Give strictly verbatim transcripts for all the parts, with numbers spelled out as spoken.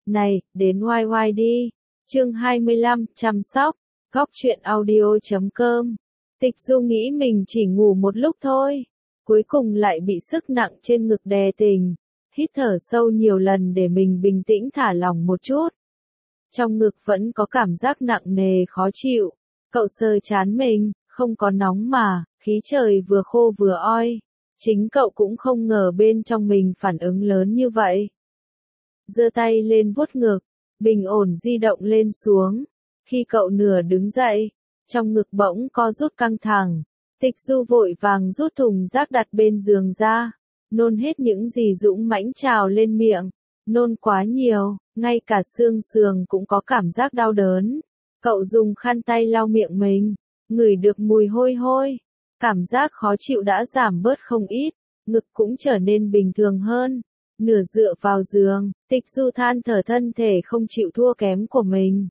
Này, đến oai oai đi. Chương hai mươi lăm, chăm sóc. Góc truyện audio chấm com. Tịch Du nghĩ mình chỉ ngủ một lúc thôi, cuối cùng lại bị sức nặng trên ngực đè tình. Hít thở sâu nhiều lần để mình bình tĩnh thả lỏng một chút. Trong ngực vẫn có cảm giác nặng nề khó chịu. Cậu sờ trán mình, không có nóng mà, khí trời vừa khô vừa oi. Chính cậu cũng không ngờ bên trong mình phản ứng lớn như vậy. Giơ tay lên vuốt ngực, bình ổn di động lên xuống. Khi cậu nửa đứng dậy, trong ngực bỗng co rút căng thẳng. Tịch Du vội vàng rút thùng rác đặt bên giường ra, nôn hết những gì dũng mãnh trào lên miệng. Nôn quá nhiều, ngay cả xương sườn cũng có cảm giác đau đớn. Cậu dùng khăn tay lau miệng mình, ngửi được mùi hôi hôi. Cảm giác khó chịu đã giảm bớt không ít, ngực cũng trở nên bình thường hơn. Nửa dựa vào giường, Tịch Du than thở thân thể không chịu thua kém của mình.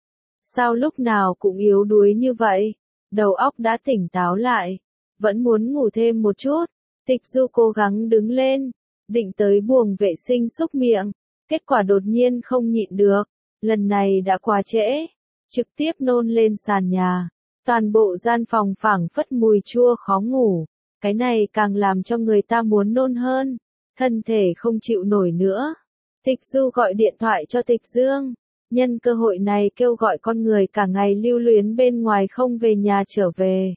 Sao lúc nào cũng yếu đuối như vậy? Đầu óc đã tỉnh táo lại, vẫn muốn ngủ thêm một chút. Tịch Du cố gắng đứng lên, định tới buồng vệ sinh xúc miệng, kết quả đột nhiên không nhịn được, lần này đã quá trễ, trực tiếp nôn lên sàn nhà. Toàn bộ gian phòng phảng phất mùi chua khó ngủ, cái này càng làm cho người ta muốn nôn hơn, thân thể không chịu nổi nữa. Tịch Du gọi điện thoại cho Tịch Dương, nhân cơ hội này kêu gọi con người cả ngày lưu luyến bên ngoài không về nhà trở về.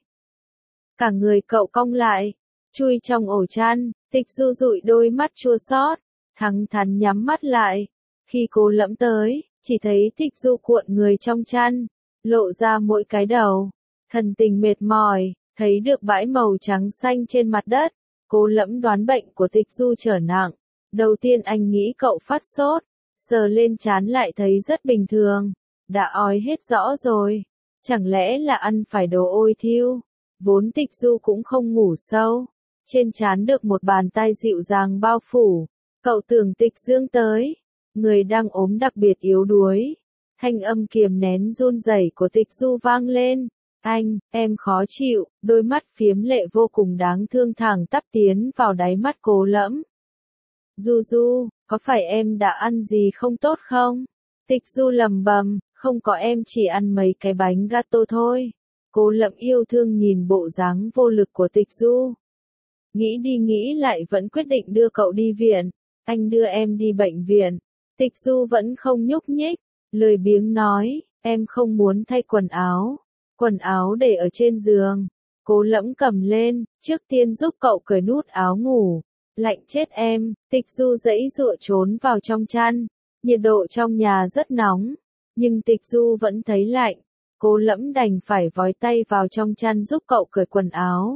Cả người cậu cong lại, chui trong ổ chăn, Tịch Du dụi đôi mắt chua xót, thẳng thắn nhắm mắt lại. Khi Cố Lẫm tới, chỉ thấy Tịch Du cuộn người trong chăn, lộ ra mỗi cái đầu, thần tình mệt mỏi, thấy được bãi màu trắng xanh trên mặt đất. Cố Lẫm đoán bệnh của Tịch Du trở nặng, đầu tiên anh nghĩ cậu phát sốt, sờ lên trán lại thấy rất bình thường, đã ói hết rõ rồi, chẳng lẽ là ăn phải đồ ôi thiêu. Vốn Tịch Du cũng không ngủ sâu, trên trán được một bàn tay dịu dàng bao phủ, cậu tưởng Tịch Dương tới, người đang ốm đặc biệt yếu đuối. Thanh âm kiềm nén run rẩy của Tịch Du vang lên, anh, em khó chịu, đôi mắt phiếm lệ vô cùng đáng thương thẳng tắp tiến vào đáy mắt Cố Lẫm. Du Du, có phải em đã ăn gì không tốt không? Tịch Du lầm bầm, không có, em chỉ ăn mấy cái bánh gato thôi. Cố Lẫm yêu thương nhìn bộ dáng vô lực của Tịch Du. Nghĩ đi nghĩ lại vẫn quyết định đưa cậu đi viện, anh đưa em đi bệnh viện. Tịch Du vẫn không nhúc nhích, lười biếng nói, em không muốn thay quần áo. Quần áo để ở trên giường. Cố Lẫm cầm lên, trước tiên giúp cậu cởi nút áo ngủ. Lạnh chết em. Tịch Du giãy giụa trốn vào trong chăn. Nhiệt độ trong nhà rất nóng, nhưng Tịch Du vẫn thấy lạnh. Cố Lẫm đành phải vói tay vào trong chăn giúp cậu cởi quần áo.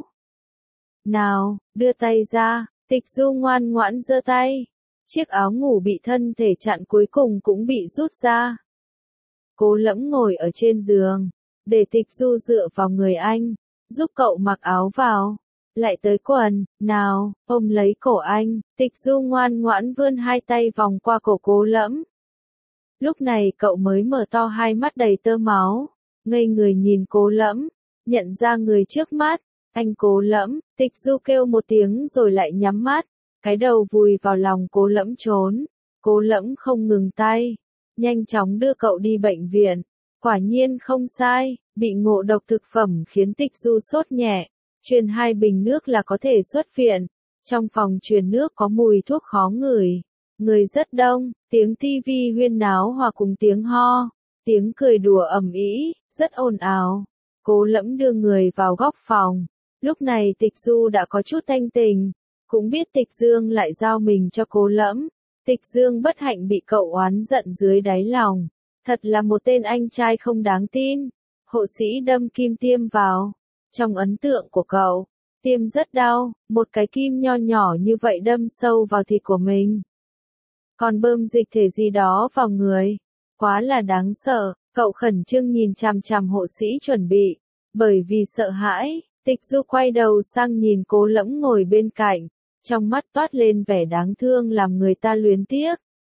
Nào, đưa tay ra. Tịch Du ngoan ngoãn giơ tay. Chiếc áo ngủ bị thân thể chặn cuối cùng cũng bị rút ra. Cố Lẫm ngồi ở trên giường, để Tịch Du dựa vào người anh, giúp cậu mặc áo vào. Lại tới quần, nào, ôm lấy cổ anh. Tịch Du ngoan ngoãn vươn hai tay vòng qua cổ Cố Lẫm. Lúc này cậu mới mở to hai mắt đầy tơ máu, ngây người nhìn Cố Lẫm, nhận ra người trước mắt. Anh Cố Lẫm. Tịch Du kêu một tiếng rồi lại nhắm mắt, cái đầu vùi vào lòng Cố Lẫm trốn. Cố Lẫm không ngừng tay, nhanh chóng đưa cậu đi bệnh viện. Quả nhiên không sai, bị ngộ độc thực phẩm khiến Tịch Du sốt nhẹ, truyền hai bình nước là có thể xuất viện. Trong phòng truyền nước có mùi thuốc khó ngửi, người rất đông, tiếng tivi huyên náo hòa cùng tiếng ho, tiếng cười đùa ầm ĩ, rất ồn ào. Cố Lẫm đưa người vào góc phòng, lúc này Tịch Du đã có chút thanh tình, cũng biết Tịch Dương lại giao mình cho Cố Lẫm. Tịch Dương bất hạnh bị cậu oán giận dưới đáy lòng. Thật là một tên anh trai không đáng tin. Hộ sĩ đâm kim tiêm vào. Trong ấn tượng của cậu, tiêm rất đau, một cái kim nho nhỏ như vậy đâm sâu vào thịt của mình. Còn bơm dịch thể gì đó vào người. Quá là đáng sợ, cậu khẩn trương nhìn chằm chằm hộ sĩ chuẩn bị. Bởi vì sợ hãi, Tịch Du quay đầu sang nhìn Cố Lẫm ngồi bên cạnh. Trong mắt toát lên vẻ đáng thương làm người ta luyến tiếc.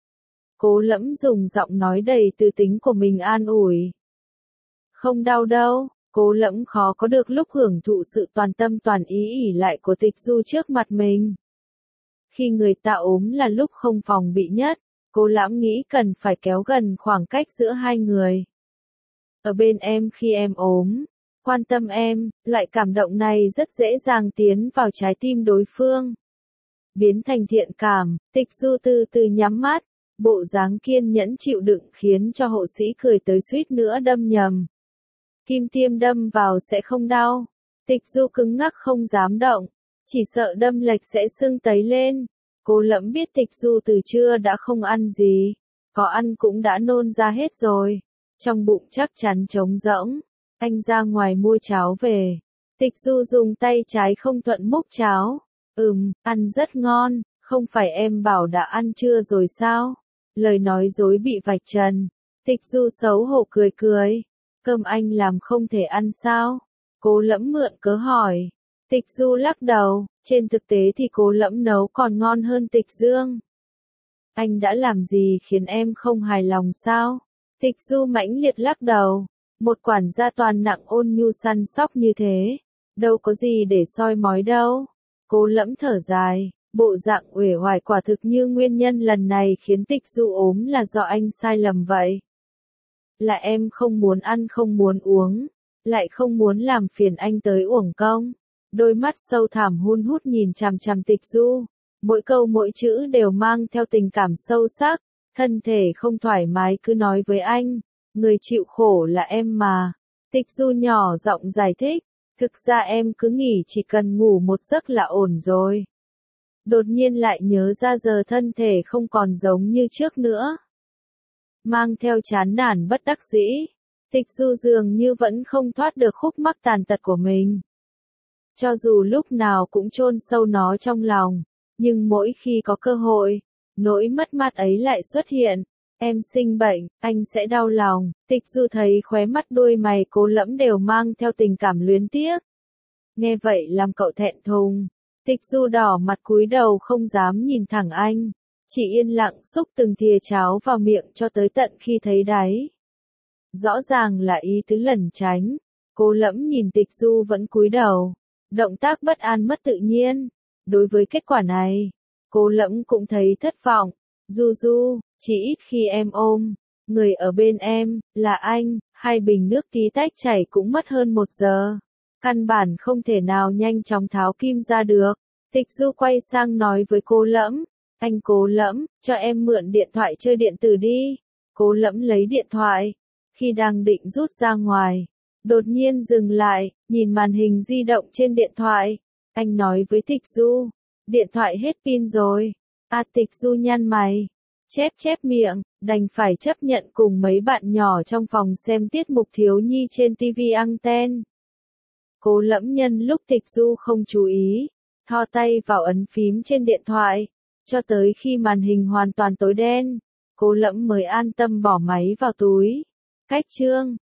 Cố Lẫm dùng giọng nói đầy tư tính của mình an ủi. Không đau đâu. Cố Lẫm khó có được lúc hưởng thụ sự toàn tâm toàn ý ỷ lại của Tịch Du trước mặt mình. Khi người ta ốm là lúc không phòng bị nhất, Cố Lãm nghĩ cần phải kéo gần khoảng cách giữa hai người. Ở bên em khi em ốm, quan tâm em, loại cảm động này rất dễ dàng tiến vào trái tim đối phương. Biến thành thiện cảm, Tịch Du từ từ nhắm mắt, bộ dáng kiên nhẫn chịu đựng khiến cho hộ sĩ cười tới suýt nữa đâm nhầm. Kim tiêm đâm vào sẽ không đau. Tịch Du cứng ngắc không dám động, chỉ sợ đâm lệch sẽ sưng tấy lên. Cố Lẫm biết Tịch Du từ trưa đã không ăn gì, có ăn cũng đã nôn ra hết rồi, trong bụng chắc chắn trống rỗng. Anh ra ngoài mua cháo về. Tịch Du dùng tay trái không thuận múc cháo. Ừm, ăn rất ngon, không phải em bảo đã ăn chưa rồi sao? Lời nói dối bị vạch trần. Tịch Du xấu hổ cười cười. Cơm anh làm không thể ăn sao? Cố Lẫm mượn cớ hỏi. Tịch Du lắc đầu, trên thực tế thì Cố Lẫm nấu còn ngon hơn Tịch Dương. Anh đã làm gì khiến em không hài lòng sao? Tịch Du mãnh liệt lắc đầu. Một quản gia toàn nặng ôn nhu săn sóc như thế, đâu có gì để soi mói đâu. Cố Lẫm thở dài, bộ dạng uể oải quả thực như nguyên nhân lần này khiến Tịch Du ốm là do anh sai lầm vậy. Là em không muốn ăn không muốn uống, lại không muốn làm phiền anh tới uổng công. Đôi mắt sâu thẳm hun hút nhìn chằm chằm Tịch Du, mỗi câu mỗi chữ đều mang theo tình cảm sâu sắc. Thân thể không thoải mái cứ nói với anh, người chịu khổ là em mà. Tịch Du nhỏ giọng giải thích, thực ra em cứ nghỉ chỉ cần ngủ một giấc là ổn rồi. Đột nhiên lại nhớ ra giờ thân thể không còn giống như trước nữa. Mang theo chán nản bất đắc dĩ, Tịch Du dường như vẫn không thoát được khúc mắc tàn tật của mình. Cho dù lúc nào cũng chôn sâu nó trong lòng, nhưng mỗi khi có cơ hội, nỗi mất mát ấy lại xuất hiện. Em sinh bệnh, anh sẽ đau lòng. Tịch Du thấy khóe mắt đuôi mày Cố Lẫm đều mang theo tình cảm luyến tiếc. Nghe vậy làm cậu thẹn thùng. Tịch Du đỏ mặt cúi đầu không dám nhìn thẳng anh, chỉ yên lặng xúc từng thìa cháo vào miệng cho tới tận khi thấy đáy. Rõ ràng là ý tứ lẩn tránh. Cố Lẫm nhìn Tịch Du vẫn cúi đầu, động tác bất an mất tự nhiên. Đối với kết quả này, Cố Lẫm cũng thấy thất vọng. Du Du, chỉ ít khi em ôm, người ở bên em, là anh, hai bình nước tí tách chảy cũng mất hơn một giờ. Căn bản không thể nào nhanh chóng tháo kim ra được. Tịch Du quay sang nói với Cố Lẫm, anh Cố Lẫm, cho em mượn điện thoại chơi điện tử đi. Cố Lẫm lấy điện thoại, khi đang định rút ra ngoài, đột nhiên dừng lại, nhìn màn hình di động trên điện thoại. Anh nói với Tịch Du, điện thoại hết pin rồi. À, Tịch Du nhăn mày, chép chép miệng, đành phải chấp nhận cùng mấy bạn nhỏ trong phòng xem tiết mục thiếu nhi trên ti vi anten. Cố Lẫm nhân lúc Tịch Du không chú ý, thò tay vào ấn phím trên điện thoại, cho tới khi màn hình hoàn toàn tối đen, Cố Lẫm mới an tâm bỏ máy vào túi. Cách chương